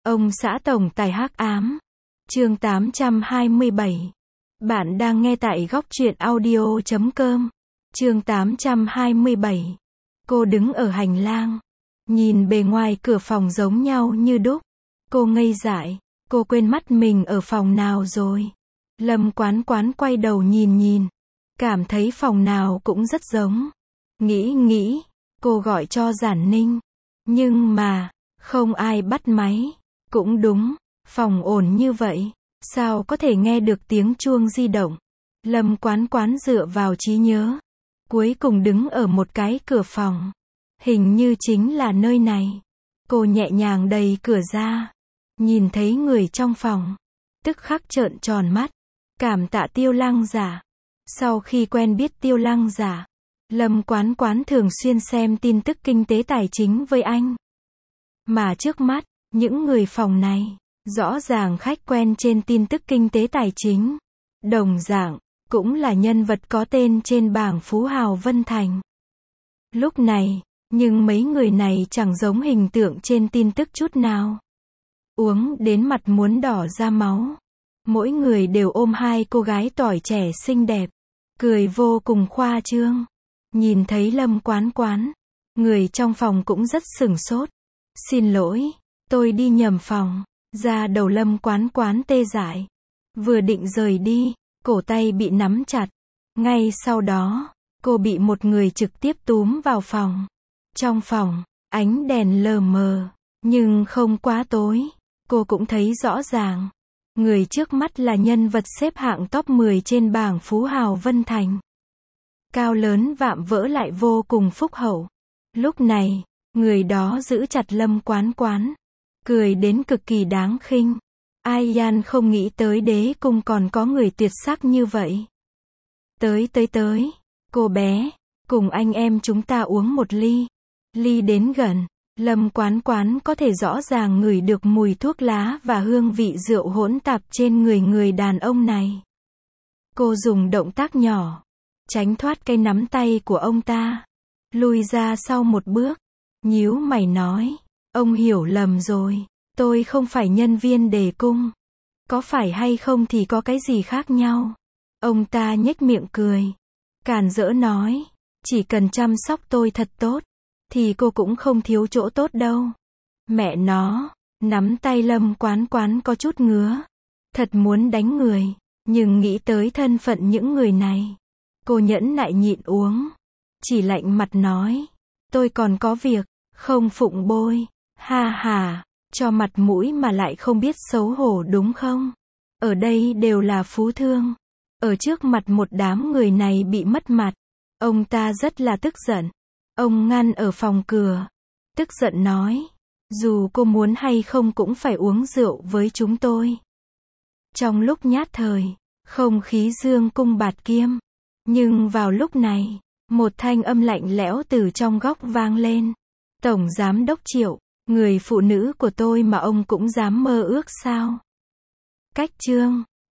Ông xã tổng tài hắc ám. Chương 827. Bạn đang nghe tại góc truyện audio.com. Chương 827. Cô đứng ở hành lang, nhìn bề ngoài cửa phòng giống nhau như đúc. Cô ngây dại, cô quên mất mình ở phòng nào rồi. Lâm Quán Quán quay đầu nhìn, cảm thấy phòng nào cũng rất giống. Nghĩ, cô gọi cho Giản Ninh, nhưng mà không ai bắt máy. Cũng đúng, phòng ồn như vậy, sao có thể nghe được tiếng chuông di động. Lâm Quán Quán dựa vào trí nhớ, cuối cùng đứng ở một cái cửa phòng. Hình như chính là nơi này. Cô nhẹ nhàng đẩy cửa ra, nhìn thấy người trong phòng, tức khắc trợn tròn mắt. Cảm tạ Tiêu Lăng Giả. Sau khi quen biết Tiêu Lăng Giả, Lâm Quán Quán thường xuyên xem tin tức kinh tế tài chính với anh. Mà trước mắt, những người phòng này, rõ ràng khách quen trên tin tức kinh tế tài chính. Đồng dạng, cũng là nhân vật có tên trên bảng phú hào Vân Thành. Lúc này, nhưng mấy người này chẳng giống hình tượng trên tin tức chút nào. Uống đến mặt muốn đỏ ra máu. Mỗi người đều ôm hai cô gái tỏi trẻ xinh đẹp, cười vô cùng khoa trương. Nhìn thấy Lâm Quán Quán, người trong phòng cũng rất sửng sốt. Xin lỗi, tôi đi nhầm phòng. Da đầu Lâm Quán Quán tê dại. Vừa định rời đi, cổ tay bị nắm chặt. Ngay sau đó, cô bị một người trực tiếp túm vào phòng. Trong phòng, ánh đèn lờ mờ, nhưng không quá tối. Cô cũng thấy rõ ràng. Người trước mắt là nhân vật xếp hạng top 10 trên bảng phú hào Vân Thành. Cao lớn vạm vỡ lại vô cùng phúc hậu. Lúc này, người đó giữ chặt Lâm Quán Quán, cười đến cực kỳ đáng khinh. Ai không nghĩ tới đế cung còn có người tuyệt sắc như vậy. Tới, cô bé, cùng anh em chúng ta uống một ly. Ly đến gần, Lâm Quán Quán có thể rõ ràng ngửi được mùi thuốc lá và hương vị rượu hỗn tạp trên người đàn ông này. Cô dùng động tác nhỏ, tránh thoát cái nắm tay của ông ta, lùi ra sau một bước, nhíu mày nói, ông hiểu lầm rồi, tôi không phải nhân viên đề cung. Có phải hay không thì có cái gì khác nhau. Ông ta nhếch miệng cười, càn rỡ nói, chỉ cần chăm sóc tôi thật tốt, thì cô cũng không thiếu chỗ tốt đâu. Mẹ nó, nắm tay Lâm Quán Quán có chút ngứa. Thật muốn đánh người, nhưng nghĩ tới thân phận những người này. Cô nhẫn nại nhịn uống. Chỉ lạnh mặt nói, tôi còn có việc, không phụng bôi. Ha ha, cho mặt mũi mà lại không biết xấu hổ đúng không? Ở đây đều là phú thương. Ở trước mặt một đám người này bị mất mặt. Ông ta rất là tức giận. Ông ngăn ở phòng cửa, tức giận nói, dù cô muốn hay không cũng phải uống rượu với chúng tôi. Trong lúc nhát thời, không khí dương cung bạt kiếm. Nhưng vào lúc này, một thanh âm lạnh lẽo từ trong góc vang lên. Tổng giám đốc Triệu, người phụ nữ của tôi mà ông cũng dám mơ ước sao? Cách chương